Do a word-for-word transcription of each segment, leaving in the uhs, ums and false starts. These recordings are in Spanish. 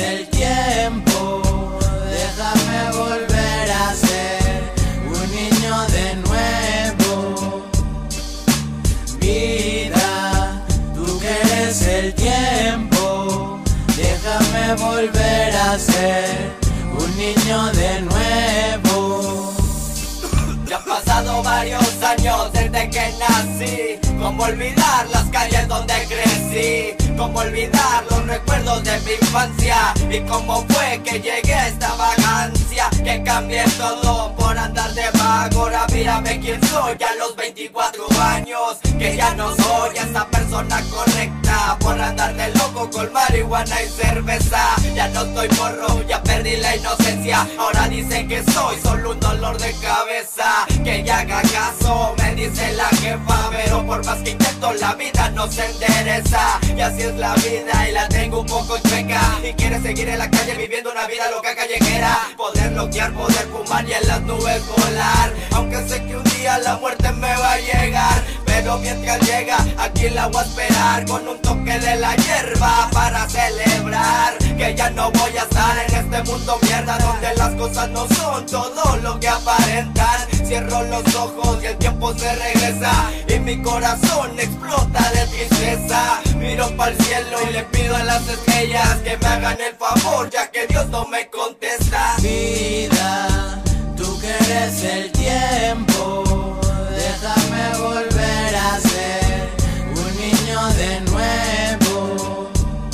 el tiempo, déjame volver a ser un niño de nuevo. Vida, tú que eres el tiempo, déjame volver a ser un niño de nuevo. Ya han pasado varios años desde que nací. ¿Cómo olvidar las calles donde crecí? ¿Cómo olvidar los recuerdos de mi infancia? ¿Y cómo fue que llegué a esta vagancia? Que cambié todo por andar de vago. Ahora mírame quién soy a los veinticuatro años. Que ya no soy esa persona correcta por andar de loco con marihuana y cerveza. Ya no estoy morro, ya perdí la inocencia. Ahora dicen que soy solo un dolor de cabeza. Que ya haga caso, me dice la jefa. Pero por más que intento la vida no se endereza. Y así es la vida y la tengo un poco chueca. Y quiere seguir en la calle viviendo una vida loca callejera. Poder bloquear, poder fumar y en las nubes volar. Aunque sé que un día la muerte me va a llegar, pero mientras llega aquí la voy a esperar con un toque de la hierba para celebrar que ya no voy a estar en este mundo mierda donde las cosas no son todo lo que aparentan. Cierro los ojos y el tiempo se regresa y mi corazón explota de tristeza. Miro pa'l cielo y le pido a las estrellas que me hagan el favor ya que Dios no me contesta. Vida, tú que eres el tiempo, déjame volver a ser un niño de nuevo.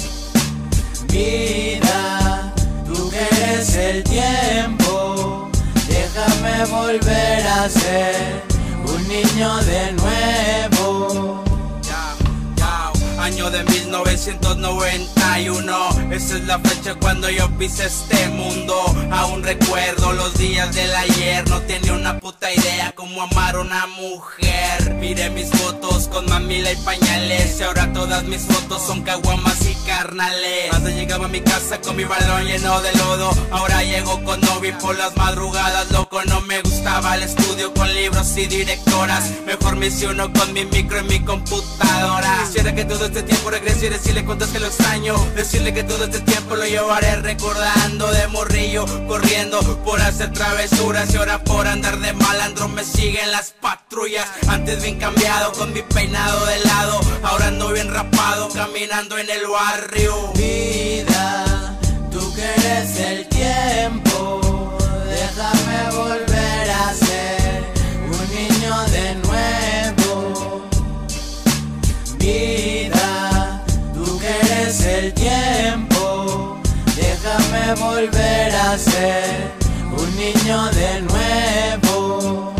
Vida, tú que eres el tiempo, déjame volver a ser un niño de nuevo. Año de mil novecientos noventa y uno, esa es la fecha cuando yo pisé este mundo. Aún recuerdo los días del ayer, no tenía una puta idea cómo amar a una mujer. Miré mis fotos con mamila y pañales y ahora todas mis fotos son caguamas y carnales. Antes llegaba a mi casa con mi balón lleno de lodo, ahora llego con novia por las madrugadas, loco. No me gustaba el estudio con libros y directoras, mejor me hice uno con mi micro y mi computadora. Quisiera que todo este tiempo regrese y decirle cuánto es que lo extraño, decirle que todo este tiempo lo llevaré recordando de morrillo, corriendo por hacer travesuras y ahora por andar de malandro me siguen las patrullas. Antes bien cambiado con mi peinado de lado, ahora ando bien rapado caminando en el barrio. Vida, tú que eres el tiempo, déjame volver a ser un niño de nuevo. Vida, tú que eres el tiempo, déjame volver a ser un niño de nuevo.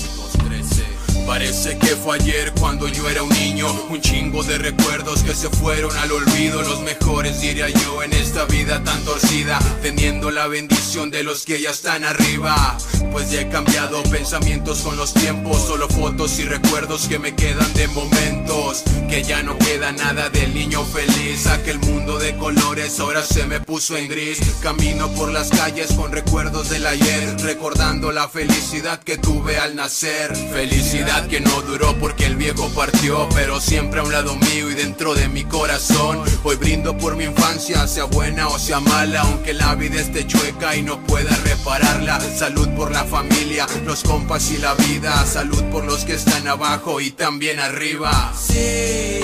Parece que fue ayer cuando yo era un niño, un chingo de recuerdos que se fueron al olvido. Los mejores diría yo en esta vida tan torcida, teniendo la bendición de los que ya están arriba. Pues ya he cambiado pensamientos con los tiempos, solo fotos y recuerdos que me quedan de momentos. Que ya no queda nada del niño feliz, aquel mundo de colores ahora se me puso en gris. Camino por las calles con recuerdos del ayer, recordando la felicidad que tuve al nacer. Felicidad que no duró porque el viejo partió, pero siempre a un lado mío y dentro de mi corazón. Hoy brindo por mi infancia, sea buena o sea mala, aunque la vida esté chueca y no pueda repararla. Salud por la familia, los compas y la vida, salud por los que están abajo y también arriba. Si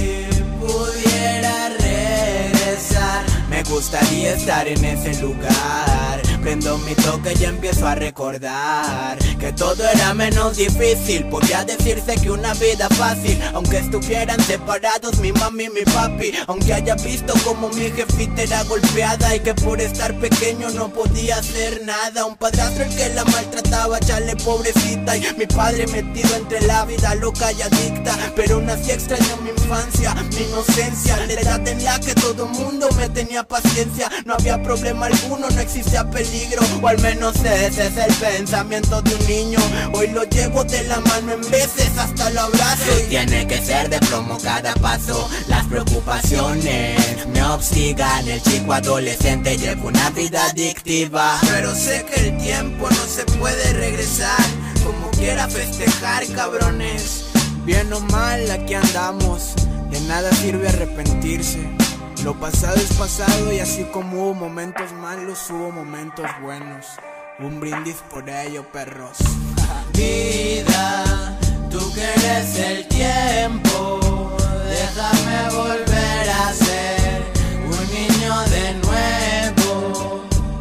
pudiera regresar, me gustaría estar en ese lugar. Prendo mi toque y empiezo a recordar que todo era menos difícil. Podría decirse que una vida fácil, aunque estuvieran separados mi mami y mi papi. Aunque haya visto como mi jefita era golpeada y que por estar pequeño no podía hacer nada. Un padrastro el que la maltrataba, chale pobrecita. Y mi padre metido entre la vida loca y adicta. Pero aún así extraño mi infancia, mi inocencia, la edad en la que todo mundo me tenía paciencia. No había problema alguno, no existía peligro, o al menos ese es el pensamiento de un niño. Hoy lo llevo de la mano en veces hasta lo abrazo. Y tiene que ser de plomo cada paso, las preocupaciones me obstigan. El chico adolescente lleva una vida adictiva, pero sé que el tiempo no se puede regresar. Como quiera festejar, cabrones, bien o mal aquí andamos, de nada sirve arrepentirse. Lo pasado es pasado y así como hubo momentos malos, hubo momentos buenos. Un brindis por ello, perros. Vida, tú que eres el tiempo, déjame volver a ser un niño de nuevo.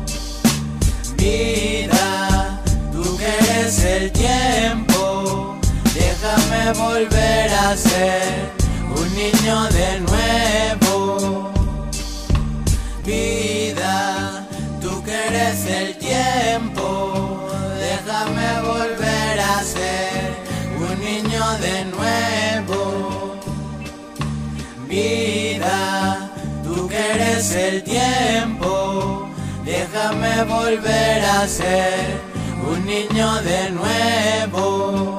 Vida, tú que eres el tiempo, déjame volver a ser un niño de nuevo. Vida, tú que eres el tiempo, déjame volver a ser un niño de nuevo. Vida, tú que eres el tiempo, déjame volver a ser un niño de nuevo.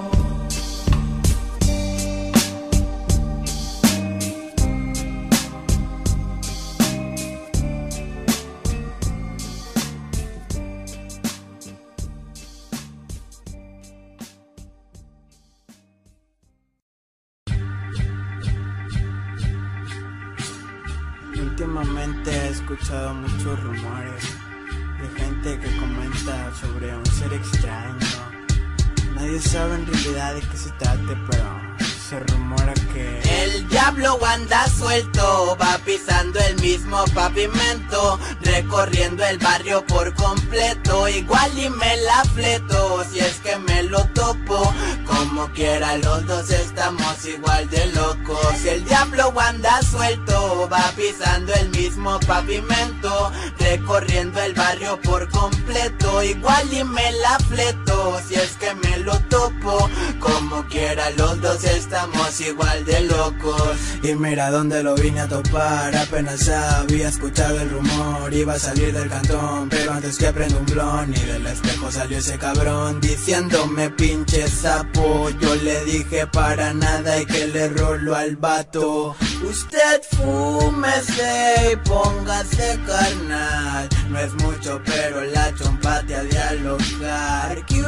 Últimamente he escuchado muchos rumores de gente que comenta sobre un ser extraño. Nadie sabe en realidad de qué se trate, pero se rumora que el diablo anda suelto, va pisando el mismo pavimento, recorriendo el barrio por completo. Igual y me la fleto, si es que me lo topo. Como quiera los dos estamos igual de locos. El diablo anda suelto, va pisando el mismo pavimento, recorriendo el barrio por completo. Igual y me la fleto, si es que me lo topo. Como quiera los dos estamos igual de locos. Y mira dónde lo vine a topar. Apenas había escuchado el rumor, iba a salir del cantón, pero antes que prenda un blon, y del espejo salió ese cabrón diciéndome pinche sapo. Yo le dije para nada y que le rolo al vato. Usted fúmese y póngase carnal. No es mucho pero la chompa te ha de alojar. Q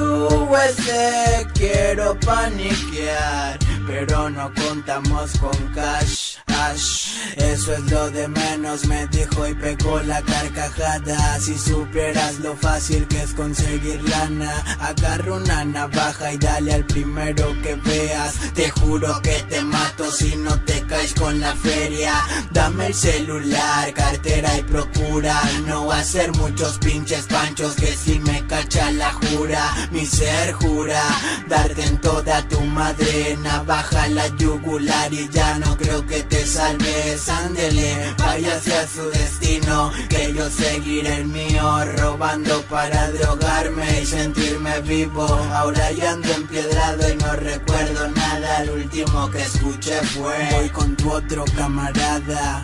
S quiero paniquear, pero no contamos con cash. Ash. Eso es lo de menos, me dijo y pegó la carcajada. Si supieras lo fácil que es conseguir lana, agarra una navaja y dale al primero que veas. Te juro que te mato si no te caes con la feria. Dame el celular, cartera y procura no hacer muchos pinches panchos, que si me cacha la jura. Mi ser jura darte en toda tu madre, navaja la yugular y ya no creo que te salves. Ándele, vaya hacia su destino, que yo seguiré el mío, robando para drogarme y sentirme vivo. Ahora ya ando empiedrado y no recuerdo nada, lo último que escuché fue: voy con tu otro camarada.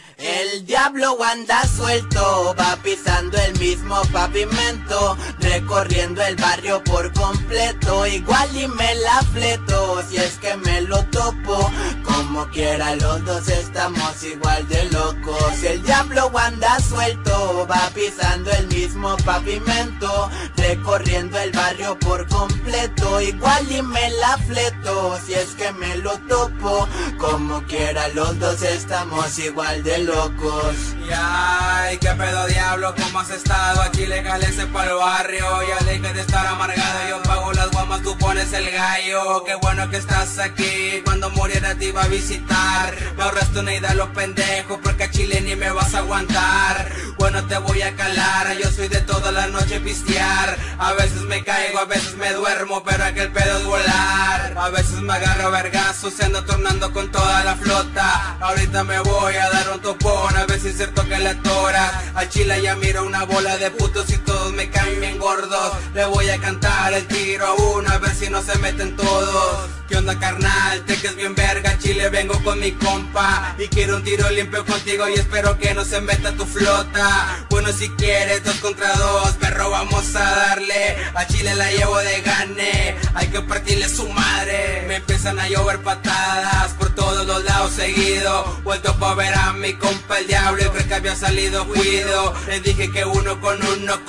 El diablo anda suelto, va pisando el mismo pavimento, recorriendo el barrio por completo. Igual y me la fleto, si es que me lo topo. Como quiera los dos estamos igual de locos. El diablo anda suelto, va pisando el mismo pavimento, recorriendo el barrio por completo. Igual y me la fleto, si es que me lo topo. Como quiera los dos estamos igual de locos. Locos. Y ay, qué pedo diablo, ¿cómo has estado? Aquí legal ese pa'l barrio, ya deja de estar amargado. Yo pago las guamas, tú pones el gallo. Qué bueno que estás aquí, cuando muriera te iba a visitar. Me ahorraste una idea a los pendejos, porque a Chile ni me vas a aguantar. Bueno, te voy a calar, yo soy de toda la noche pistear. A veces me caigo, a veces me duermo, pero aquel pedo es volar. A veces me agarro a vergazos, se ando tornando con toda la flota. Ahorita me voy a dar un topo, a ver si es cierto que la tora. A Chile ya miro una bola de putos y todos me caen bien gordos. Le voy a cantar el tiro a uno, a ver si no se meten todos. ¿Qué onda carnal? Te que es bien verga, Chile vengo con mi compa y quiero un tiro limpio contigo y espero que no se meta tu flota. Bueno, si quieres dos contra dos, perro, vamos a darle. A Chile la llevo de gane, hay que partirle su madre. Me empiezan a llover patadas por todos los lados seguido. Vuelto pa' ver a mi compa el diablo y creo que había salido cuido. Le dije que uno con uno, compa,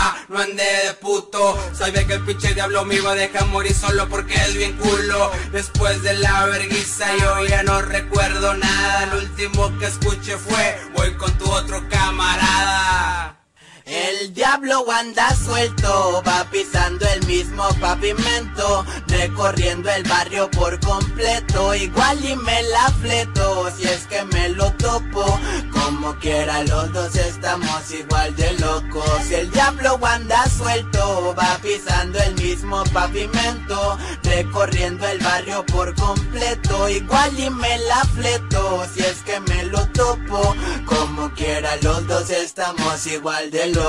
ah, no andé de puto. Sabía que el pinche diablo me iba a dejar morir solo porque es bien culo. Después de la verguiza yo ya no recuerdo nada. Lo último que escuché fue: voy con tu otro camarada. El diablo anda suelto, va pisando el mismo pavimento, recorriendo el barrio por completo. Igual y me la fleto, si es que me lo topo. Como quiera los dos estamos igual de locos. El diablo anda suelto, va pisando el mismo pavimento, recorriendo el barrio por completo. Igual y me la fleto, si es que me lo topo. Como quiera los dos estamos igual de locos.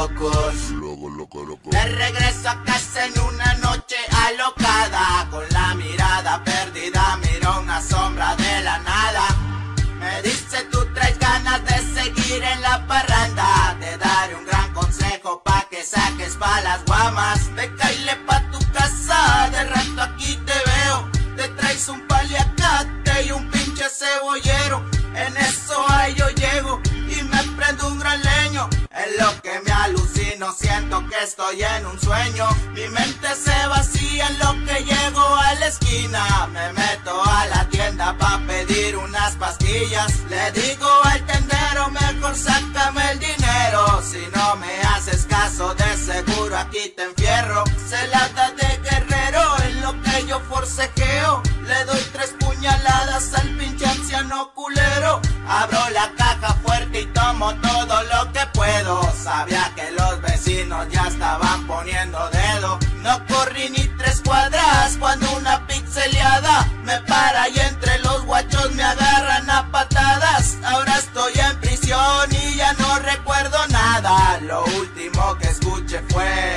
Me regreso a casa en una noche alocada, con la mirada perdida miro una sombra de la nada. Me dice: tú traes ganas de seguir en la parranda, te daré un gran consejo pa' que saques pa' las guamas. Ve, caile pa' tu casa, de rato aquí te veo. Te traes un paliacate y un pinche cebollero. En eso ahí yo llego y me prendo un gran leño. En lo que me alucino siento que estoy en un sueño. Mi mente se vacía en lo que llego a la esquina. Me meto a la tienda pa' pedir unas pastillas. Le digo al tendero: mejor sácame el dinero. Si no me haces caso de seguro aquí te enfierro. Se la da de guerrero en lo que yo forcejeo. Le doy tres puñaladas al pinche anciano culero. Abro la caja fuerte y tomo todo lo que puedo. Sabía que los vecinos ya estaban poniendo dedo. No corrí ni tres cuadras cuando una pixeleada me para y entre los guachos me agarran a patadas. Ahora estoy en prisión y ya no recuerdo nada. Lo último que escuché fue: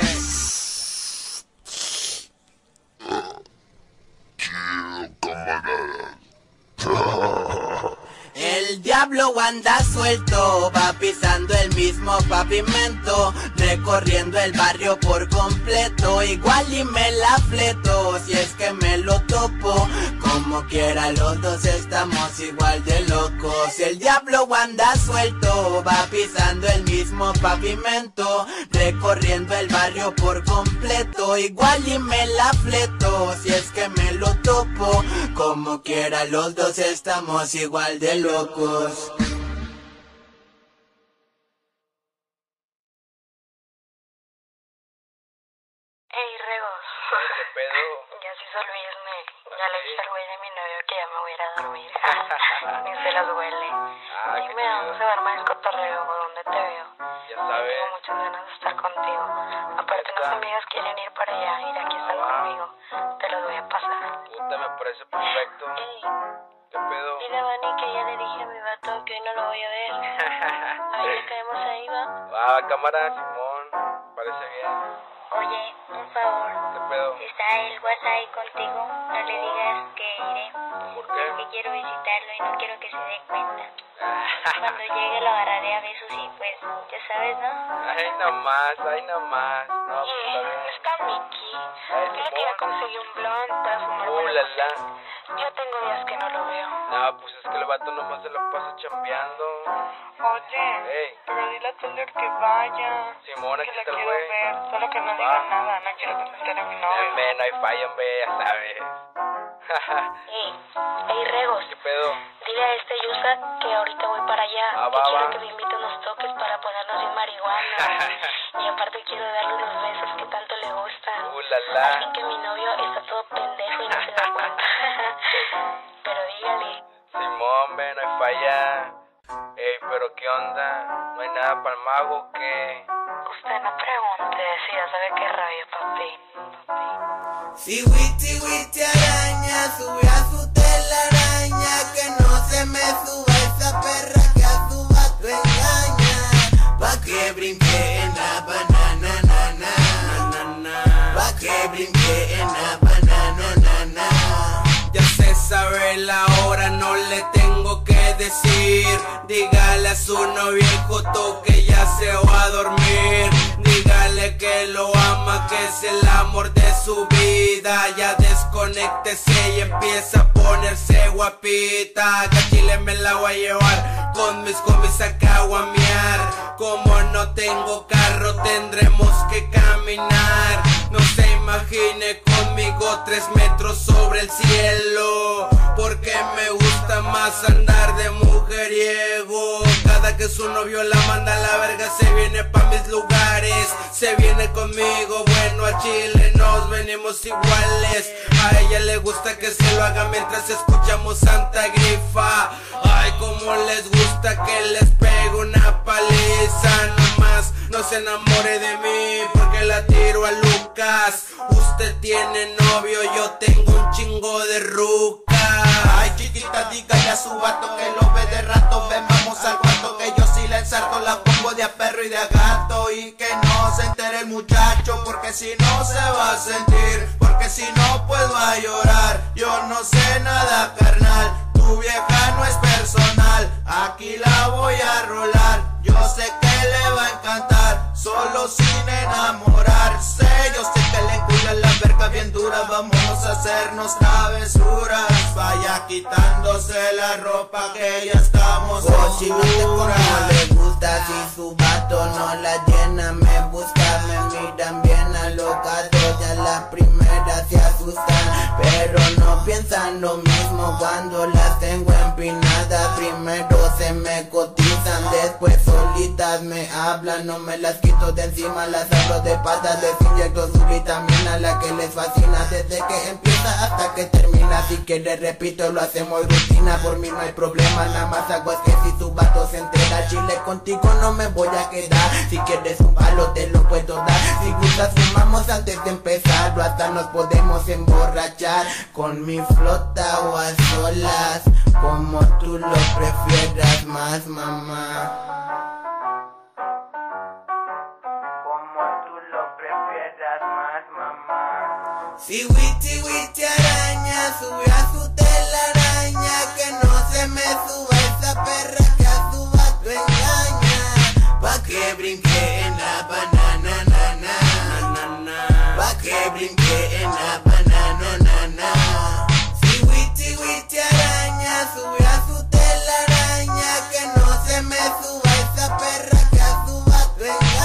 el diablo anda suelto, va pisando el mismo pavimento, recorriendo el barrio por completo. Igual y me la fleto, si es que me lo topo. Como quiera los dos estamos igual de locos. El diablo anda suelto, va pisando el mismo pavimento, recorriendo el barrio por completo. Igual y me la fleto, si es que me lo topo. Como quiera los dos estamos igual de locos. Locos. Ey, Regos. ¿Qué pedo? Ya se hizo el viernes. Ya le dije al güey de mi novio que ya me voy a ir a dormir. Ni se las huele. Ah, Dime a dónde se va a armar el cotorreo o dónde te veo. Ya sabes. Tengo muchas ganas de estar contigo. Aparte, unas amigas quieren ir para allá y de aquí están conmigo. Te los voy a pasar. Puta, me parece perfecto. Ey. ¿Qué pedo? Dile a Vani que ya le dije a mi vato que hoy no lo voy a ver. A ver, caemos ahí, va. Va, cámara, Simón. Parece bien. Oye, un favor. ¿Qué pedo? Si está el WhatsApp ahí contigo, no le digas que iré. ¿Por qué? Que quiero visitarlo y no quiero que se dé cuenta. Cuando llegue lo agarraré a besos y pues, ya sabes, ¿no? Ay, nomás, ay, nomás. No, pues está bien. Está Mickey. Ay, Dile que ya Simón. conseguí un blunt para fumar. Uh, la, la. Yo tengo días que no lo veo. No, pues es que el vato nomás se lo pasa chambeando. Oye, Ey. pero dile a Thunder que vaya. Simón, aquí Que la está el quiero güey. ver, solo que no Va. diga nada, no quiero contestar a mi novio. Hombre, no hay fallo, hombre, ya sabes. Ey, ey, Regos. ¿Qué pedo? Dile a este Yusa que ahorita voy para allá. Ah, que va, quiero va. que me invite unos toques para ponernos bien marihuana. Y aparte quiero darle los besos que tanto le gustan. Uh, la, la. Así que mi novio está todo pendejo y no se da cuenta. Pero dígale. Simón, hombre, no hay falla. Ey, pero ¿qué onda? ¿No hay nada para el mago o qué? Usted no pregunte si ya sabe qué rabia, papi. Si Witty Witty araña sube a su telaraña, que no se me suba esa perra que a su vato engaña. Pa' que brinque en la banana, na, na, na, na. Pa' que brinque en la banana, na, na. Ya se sabe la hora, no le tengo que decir. Dígale a su novio el joto que ya se va a dormir. Dígale que lo ama, que es el amor de su vida. vida. Ya desconéctese y empieza a ponerse guapita. Que a Chile me la voy a llevar con mis homies a caguamear. Como no tengo carro tendremos que caminar. No se imagine conmigo tres metros sobre el cielo, porque me gusta más andar de mujeriego. Cada que su novio la manda a la verga se viene pa' mis lugares, se viene conmigo, bueno a Chile nos venimos iguales. A ella le gusta que se lo haga mientras escuchamos Santa Grifa. Ay, como les gusta que les pegue una paliza. Nomás no se enamore de mí porque la tiro a Lucas. Usted tiene novio, yo tengo un chingo de ruca. Ay, chiquita, dígale a su vato que lo ve de rato. Ven, vamos al cuarto que yo sí la ensarto. La pongo de a perro y de a gato. Y que no se entere el muchacho, porque si no se va a sentir, porque si no puedo a llorar. Yo no sé nada, carnal, tu vieja no es personal. Aquí la voy a rolar, yo sé que le va a encantar, solo sin enamorarse. Yo sé que le cuida la verga bien dura. Vamos a hacernos travesuras. Vaya quitándose la ropa que ya estamos oh, si no te como le gusta, si su vato no la llena me busca. Me miran bien alocados, ya la primera se asustan, pero no piensan lo mismo cuando las tengo empinadas. Primero se me cotizan, después solitas me hablan. No me las quito de encima, las abro de patas. Les inyecto su vitamina, la que les fascina, desde que empieza hasta que termina. Si quieres repito, lo hacemos rutina, por mí no hay problema. Nada más hago es que si tu vato se entera, Chile contigo no me voy a quedar. Si quieres un palo te lo puedo dar, si gustas fumamos antes de empezar, o hasta nos podemos emborrachar con mi flota o a solas, como tú lo prefieras más, mamá. Como tú lo prefieras más, mamá. Si Witty Witty araña sube a su telaraña, que no se me suba esa perra que a su vato engaña. Pa' que brinque en la banana, na, na, na, na. Pa' que brinque en la banana, na, na. Si Witty Witty araña sube a su telaraña, que no se me suba esa perra que a su vato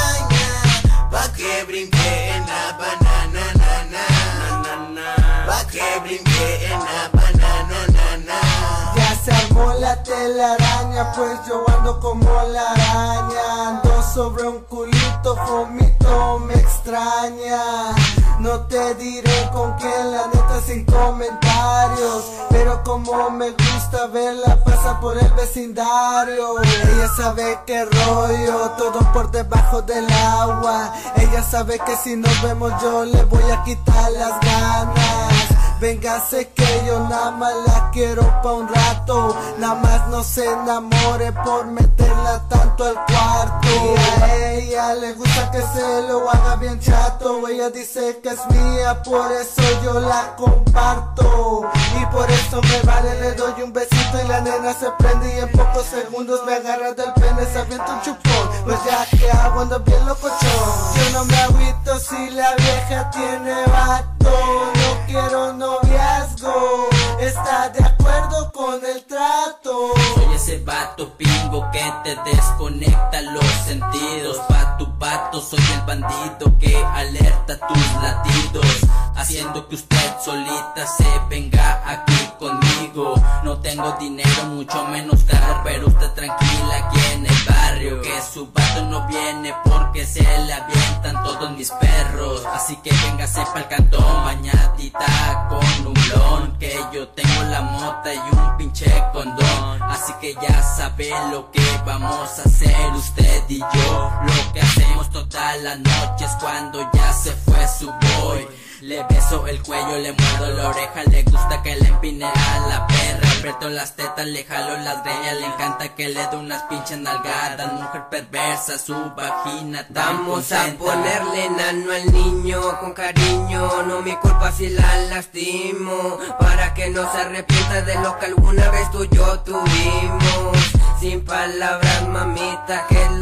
engaña. Pa' que brinque en la banana, na, na, na, na. Pa' que brinque en la banana, na, na. Ya se armó la telaraña, pues yo ando como la araña. Ando sobre un culito, vomito, me extraña. No te diré con quién, la neta sin comentarios, pero como me gusta verla pasa por el vecindario. Ella sabe que rollo, todo por debajo del agua. Ella sabe que si nos vemos yo le voy a quitar las ganas. Véngase que yo nada más la quiero pa' un rato, nada más no se enamore por meterla tanto al cuarto. Y a ella le gusta que se lo haga bien chato, ella dice que es mía, por eso yo la comparto. Y por eso me vale, le doy un besito y la nena se prende y en pocos segundos me agarra del pene, se avienta un chupón. Pues ya que hago ando bien locochón. Yo no me agüito si la vieja tiene vato, no quiero noviazgo, está de acuerdo con el trato. Soy ese vato pingo que te desconecta los sentidos. Pa' tu vato soy el bandido que alerta tus latidos, haciendo que usted solita se venga aquí conmigo. No tengo dinero, mucho menos carro, pero usted tranquila aquí en el barrio, que su vato no viene porque se le avientan todos mis perros. Así que véngase pa'l cantón, bañadita con un blon, que yo tengo la mota y un pinche condón. Así que ya sabe lo que vamos a hacer usted y yo, lo que hacemos todas las noches cuando ya se fue su boy. Le beso el cuello, le muerdo la oreja, le gusta que le empine a la perra. Aprieto las tetas, le jalo las greñas, le encanta que le dé unas pinches nalgadas. Mujer perversa, su vagina tan Vamos contenta. a ponerle nano al niño con cariño, no mi culpa si la lastimo, para que no se arrepienta de lo que alguna vez tú y yo tuvimos. Sin palabras, mamita, que es lo que hay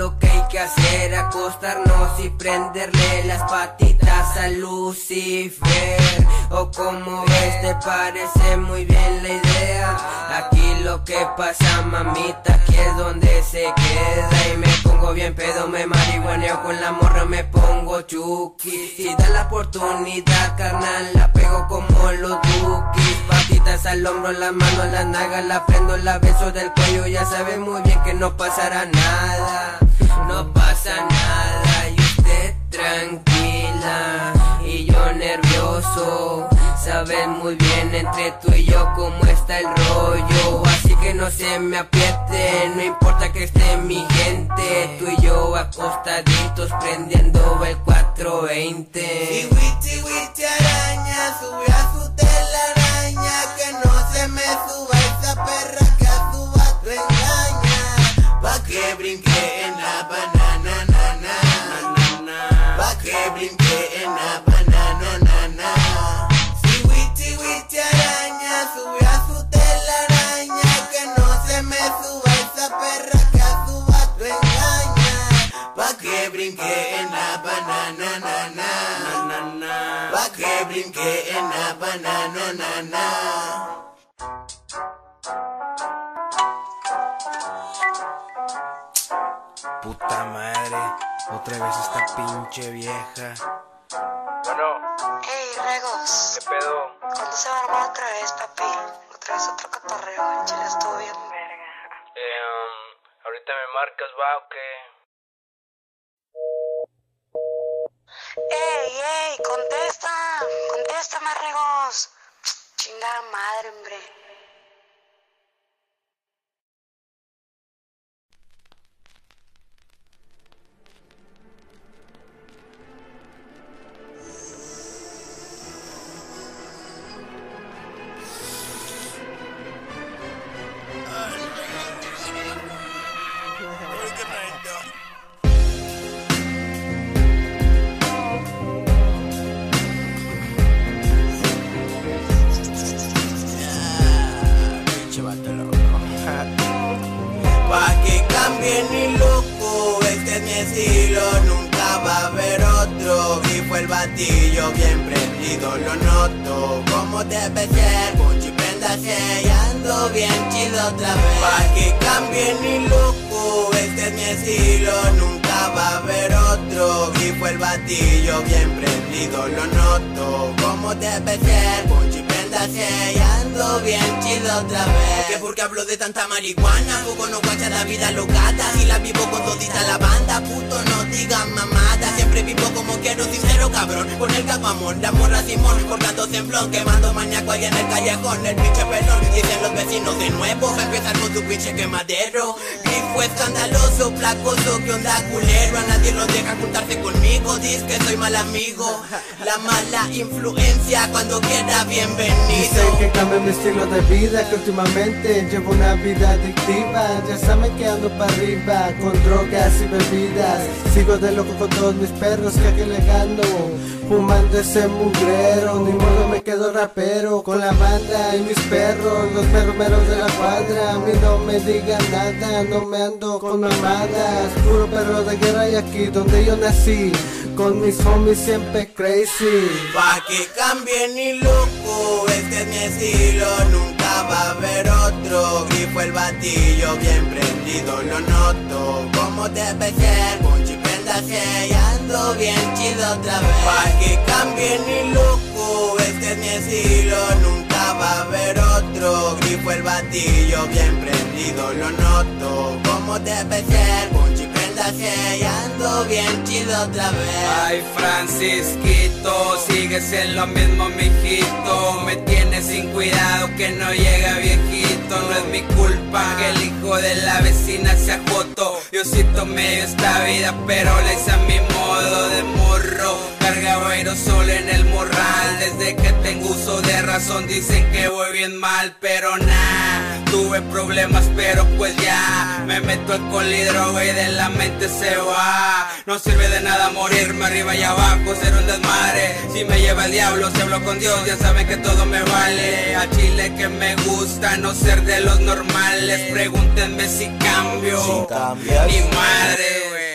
que hacer, acostarnos y prenderle las patitas a Lucifer. O como ves, te parece muy bien la idea. Aquí lo que pasa, mamita, aquí es donde se queda. Y me pongo bien pedo, me marihuaneo con la morra, me pongo chuki. Si da la oportunidad, carnal, la pego como los dukis. Patitas al hombro, la mano, la naga, la prendo, la beso del cuello. Ya sabe muy bien que no pasará nada, no pasa nada. Y usted tranquila y yo nervioso. Sabes muy bien entre tú y yo cómo está el rollo. Así que no se me apriete, no importa que esté mi gente. Tú y yo acostaditos prendiendo el cuatro veinte. Y witty witty araña, sube a su telaraña. Que no se me suba esa perra que a su vato engaña. Pa' que brinque en la banana, na, na, na. Pa' que brinque en la banana, na, na. Si witty witty araña, sube a su telaraña. Que no se me suba esa perra que a su vato engaña. Pa' que brinque en la banana, na, na. Pa' que brinque en la banana, na, na. Puta madre, otra vez esta pinche vieja. Bueno. Hey, Regos. ¿Qué pedo? ¿Cuándo se va a armar otra vez, papi? Otra vez otro cotorreo. Chile, estuvo bien verga. Eh, um, ahorita me marcas, va, o qué. Ey, ey, contesta. Contéstame, Regos. Chingada madre, hombre. Pa' que cambie ni loco, este es mi estilo, nunca va a haber otro. Grifo el batillo bien prendido, lo noto, como debe ser. Ponchi préndase y ando bien chido otra vez. Pa' que cambie ni loco, este es mi estilo, nunca va a haber otro. Grifo el batillo bien prendido, lo noto, como debe ser. Ponchi préndase y ando bien chido otra vez. Que porque hablo de tanta marihuana, poco no guacha la vida locata. Y la vivo con todita la banda, puto no digan mamada. Siempre vivo como quiero, sincero cabrón, con el capamón, la morra Simón, cortando semblón, quemando maníaco ahí en el callejón. El pinche pelón, dicen los vecinos de nuevo, va a empezar con su pinche quemadero. Grifo escandaloso, placoso, que onda culero. A nadie lo deja juntarse conmigo, dice que soy mal amigo. La mala influencia, cuando quiera bienvenido. Dice que cambie mi estilo de vida, que últimamente llevo una vida adictiva. Ya saben que ando para arriba, con drogas y bebidas. Sigo de loco con todos mis perros que aquí le gano, fumando ese mugrero. Ni modo me quedo rapero, con la banda y mis perros, los perros meros de la cuadra. A mí no me digan nada, no me ando con mamadas. Puro perro de guerra y aquí donde yo nací, con mis homies siempre crazy. Pa' que cambie ni loco, este es mi estilo, nunca va a haber otro. Grifo el batillo bien prendido, lo noto, como debe ser. Ponchi préndase y ando bien chido otra vez. Pa' que cambie ni loco, este es mi estilo, nunca va a haber otro. Grifo el batillo bien prendido, lo noto, como debe ser. Ponchi préndase y ando bien chido otra vez. Ay, Francisquito, sigues en lo mismo, mijito. Me tienes sin cuidado que no llega viejito. No es mi culpa que el hijo de la vecina sea joto. Yo sí tomé esta vida, pero la hice a mi modo de morro. Cargaba aerosol en el morral. Desde que tengo uso de razón dicen que voy bien mal, pero nah. Tuve problemas, pero pues ya me meto alcohol y droga y de la mente se va. No sirve de nada morirme arriba y abajo, ser un desmadre. Si me lleva el diablo, si hablo con Dios, ya saben que todo me vale. A Chile que me gusta no ser de los normales. Pregúntenme si cambio, Si cambias, ni madre, güey.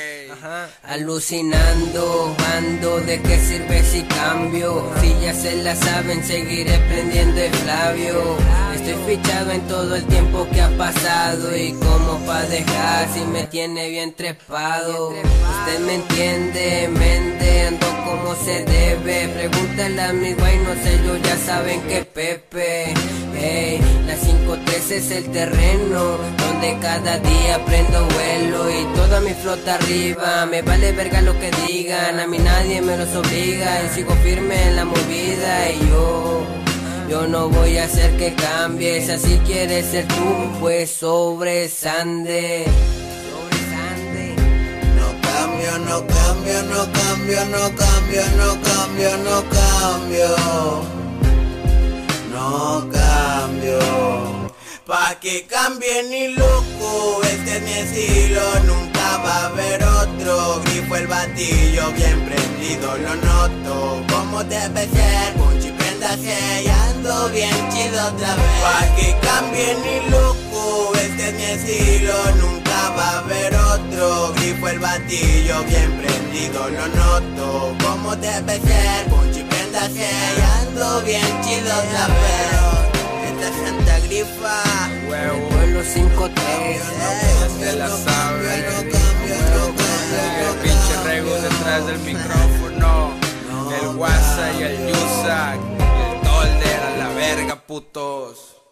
Alucinando, ando, ¿de qué sirve si cambio? Si ya se la saben, seguiré prendiendo el Flavio. Estoy fichado en todo el tiempo que ha pasado. Y como pa' dejar si me tiene bien trepado. Usted me entiende, mente, ando como se debe. Pregúntale a mi guay, no sé, yo ya saben que Pepe. Hey, la cinco tres es el terreno donde cada día prendo vuelo y toda mi flota arriba. Me vale verga lo que digan, a mí nadie me los obliga y sigo firme en la movida. Y yo, yo no voy a hacer que cambies, así quieres ser tú, pues sobresande. No cambio, no cambio, no cambio, no cambio, no cambio, no cambio. No cambio, pa' que cambie ni loco, este es mi estilo, nunca va a haber otro. Grifo el batillo bien prendido, lo noto, como debe ser, punchi préndase y ando bien chido otra vez. Pa' que cambie ni loco, este es mi estilo, nunca va a haber otro. Grifo el batillo bien prendido, lo noto, como debe ser, punchi préndase y ando bien chido otra vez. Esta es Santa Grifa, huevo, pueblo cinco tres, ya se la sabe. El pinche Rego detrás del micrófono, el WhatsApp y el Yusak, el Dolder a la verga, putos.